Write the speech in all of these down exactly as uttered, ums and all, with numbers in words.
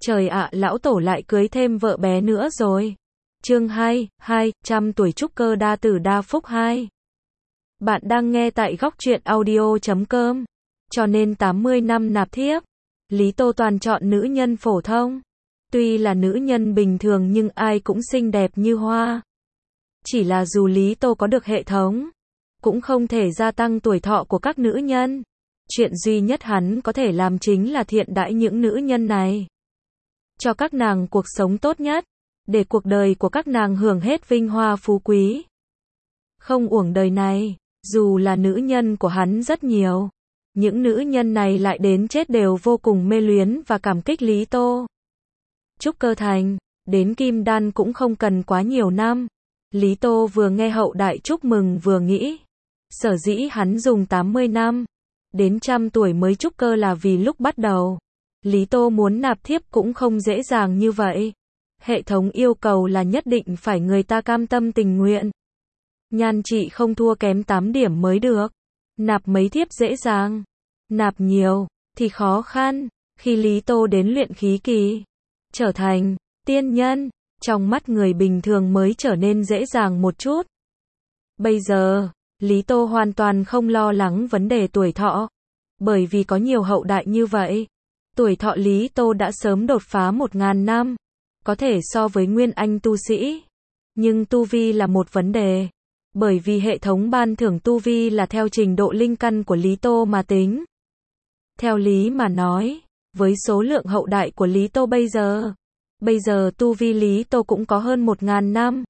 Trời ạ, lão tổ lại cưới thêm vợ bé nữa rồi. Chương hai, hai trăm tuổi trúc cơ đa tử đa phúc hai. Bạn đang nghe tại góc truyện audio chấm com. Cho nên tám mươi năm nạp thiếp, Lý Tô toàn chọn nữ nhân phổ thông. Tuy là nữ nhân bình thường nhưng ai cũng xinh đẹp như hoa. Chỉ là dù Lý Tô có được hệ thống, cũng không thể gia tăng tuổi thọ của các nữ nhân. Chuyện duy nhất hắn có thể làm chính là thiện đãi những nữ nhân này, cho các nàng cuộc sống tốt nhất, để cuộc đời của các nàng hưởng hết vinh hoa phú quý. Không uổng đời này, dù là nữ nhân của hắn rất nhiều, những nữ nhân này lại đến chết đều vô cùng mê luyến và cảm kích Lý Tô. Trúc cơ thành, đến kim đan cũng không cần quá nhiều năm. Lý Tô vừa nghe hậu đại chúc mừng vừa nghĩ, sở dĩ hắn dùng tám mươi năm, đến trăm tuổi mới trúc cơ là vì lúc bắt đầu, Lý Tô muốn nạp thiếp cũng không dễ dàng như vậy. Hệ thống yêu cầu là nhất định phải người ta cam tâm tình nguyện. Nhan trị không thua kém tám điểm mới được. Nạp mấy thiếp dễ dàng, nạp nhiều thì khó khăn. Khi Lý Tô đến luyện khí kỳ, trở thành tiên nhân, trong mắt người bình thường mới trở nên dễ dàng một chút. Bây giờ, Lý Tô hoàn toàn không lo lắng vấn đề tuổi thọ, bởi vì có nhiều hậu đại như vậy. Tuổi thọ Lý Tô đã sớm đột phá một ngàn năm, có thể so với nguyên anh tu sĩ. Nhưng tu vi là một vấn đề, bởi vì hệ thống ban thưởng tu vi là theo trình độ linh căn của Lý Tô mà tính. Theo lý mà nói, với số lượng hậu đại của Lý Tô bây giờ, bây giờ tu vi Lý Tô cũng có hơn một ngàn năm.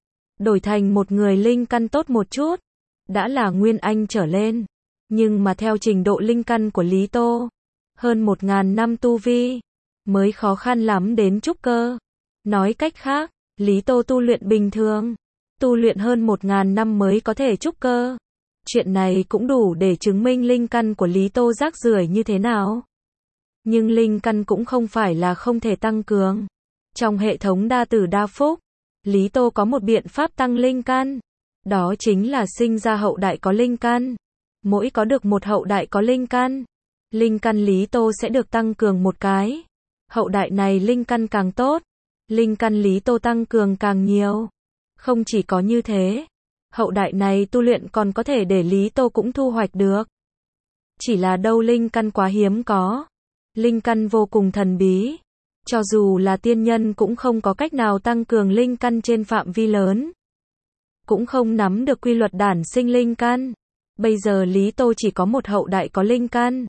Đổi thành một người linh căn tốt một chút, đã là nguyên anh trở lên. Nhưng mà theo trình độ linh căn của Lý Tô, hơn một ngàn năm tu vi, mới khó khăn lắm đến trúc cơ. Nói cách khác, Lý Tô tu luyện bình thường, tu luyện hơn một ngàn năm mới có thể trúc cơ. Chuyện này cũng đủ để chứng minh linh căn của Lý Tô rác rưởi như thế nào. Nhưng linh căn cũng không phải là không thể tăng cường. Trong hệ thống đa tử đa phúc, Lý Tô có một biện pháp tăng linh căn. Đó chính là sinh ra hậu đại có linh căn. Mỗi có được một hậu đại có linh căn, linh căn Lý Tô sẽ được tăng cường một cái. Hậu đại này linh căn càng tốt, linh căn Lý Tô tăng cường càng nhiều. Không chỉ có như thế, hậu đại này tu luyện còn có thể để Lý Tô cũng thu hoạch được. Chỉ là đâu linh căn quá hiếm có, linh căn vô cùng thần bí. Cho dù là tiên nhân cũng không có cách nào tăng cường linh căn trên phạm vi lớn, cũng không nắm được quy luật đản sinh linh căn. Bây giờ Lý Tô chỉ có một hậu đại có linh căn,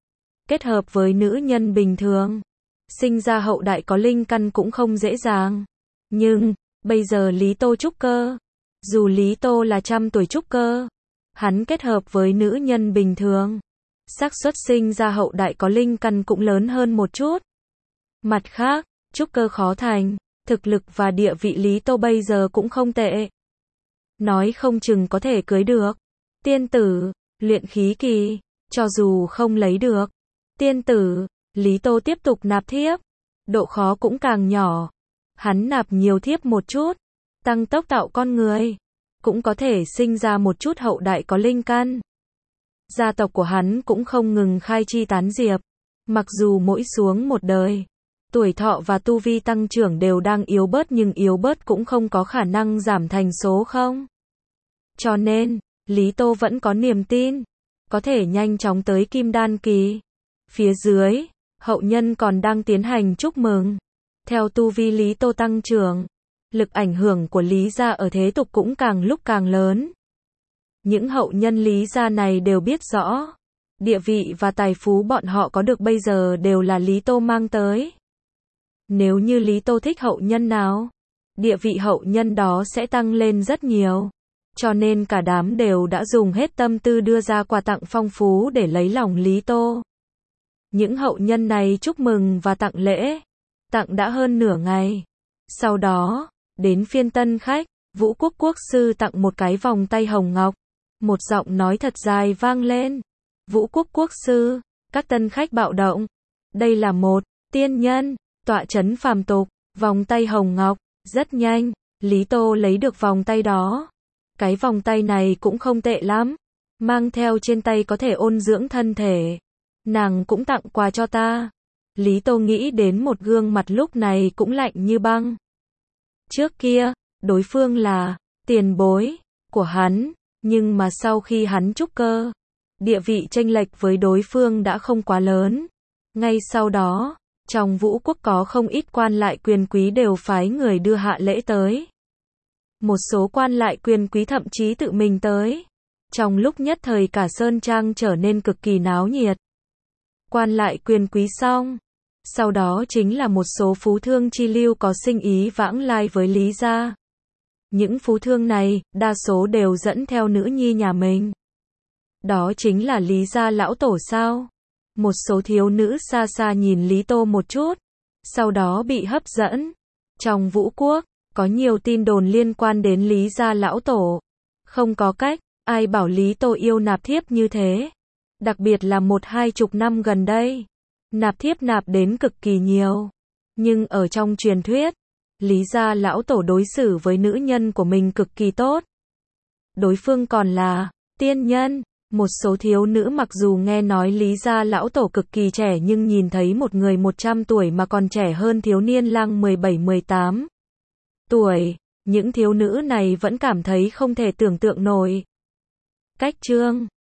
kết hợp với nữ nhân bình thường, sinh ra hậu đại có linh căn cũng không dễ dàng. Nhưng, bây giờ Lý Tô trúc cơ, dù Lý Tô là trăm tuổi trúc cơ, hắn kết hợp với nữ nhân bình thường, xác suất sinh ra hậu đại có linh căn cũng lớn hơn một chút. Mặt khác, trúc cơ khó thành, thực lực và địa vị Lý Tô bây giờ cũng không tệ. Nói không chừng có thể cưới được tiên tử, luyện khí kỳ, cho dù không lấy được tiên tử, Lý Tô tiếp tục nạp thiếp, độ khó cũng càng nhỏ. Hắn nạp nhiều thiếp một chút, tăng tốc tạo con người, cũng có thể sinh ra một chút hậu đại có linh căn. Gia tộc của hắn cũng không ngừng khai chi tán diệp, mặc dù mỗi xuống một đời, tuổi thọ và tu vi tăng trưởng đều đang yếu bớt nhưng yếu bớt cũng không có khả năng giảm thành số không. Cho nên, Lý Tô vẫn có niềm tin, có thể nhanh chóng tới kim đan kỳ. Phía dưới, hậu nhân còn đang tiến hành chúc mừng. Theo tu vi Lý Tô tăng trưởng, lực ảnh hưởng của Lý gia ở thế tục cũng càng lúc càng lớn. Những hậu nhân Lý gia này đều biết rõ, địa vị và tài phú bọn họ có được bây giờ đều là Lý Tô mang tới. Nếu như Lý Tô thích hậu nhân nào, địa vị hậu nhân đó sẽ tăng lên rất nhiều. Cho nên cả đám đều đã dùng hết tâm tư đưa ra quà tặng phong phú để lấy lòng Lý Tô. Những hậu nhân này chúc mừng và tặng lễ, tặng đã hơn nửa ngày. Sau đó, đến phiên tân khách, Vũ Quốc Quốc sư tặng một cái vòng tay hồng ngọc. Một giọng nói thật dài vang lên. Vũ Quốc Quốc sư, các tân khách bạo động. Đây là một tiên nhân, tọa chấn phàm tục, vòng tay hồng ngọc. Rất nhanh, Lý Tô lấy được vòng tay đó. Cái vòng tay này cũng không tệ lắm, mang theo trên tay có thể ôn dưỡng thân thể. Nàng cũng tặng quà cho ta. Lý Tô nghĩ đến một gương mặt lúc này cũng lạnh như băng. Trước kia, đối phương là tiền bối của hắn, nhưng mà sau khi hắn trúc cơ, địa vị chênh lệch với đối phương đã không quá lớn. Ngay sau đó, trong Vũ Quốc có không ít quan lại quyền quý đều phái người đưa hạ lễ tới. Một số quan lại quyền quý thậm chí tự mình tới. Trong lúc nhất thời cả Sơn Trang trở nên cực kỳ náo nhiệt. Quan lại quyền quý xong, sau đó chính là một số phú thương chi lưu có sinh ý vãng lai với Lý gia. Những phú thương này, đa số đều dẫn theo nữ nhi nhà mình. Đó chính là Lý gia lão tổ sao? Một số thiếu nữ xa xa nhìn Lý Tô một chút, sau đó bị hấp dẫn. Trong Vũ Quốc, có nhiều tin đồn liên quan đến Lý gia lão tổ. Không có cách, ai bảo Lý Tô yêu nạp thiếp như thế. Đặc biệt là một hai chục năm gần đây. Nạp thiếp nạp đến cực kỳ nhiều. Nhưng ở trong truyền thuyết, Lý gia lão tổ đối xử với nữ nhân của mình cực kỳ tốt. Đối phương còn là tiên nhân. Một số thiếu nữ mặc dù nghe nói Lý gia lão tổ cực kỳ trẻ nhưng nhìn thấy một người một trăm tuổi mà còn trẻ hơn thiếu niên lang mười bảy mười tám tuổi, những thiếu nữ này vẫn cảm thấy không thể tưởng tượng nổi. Cách chương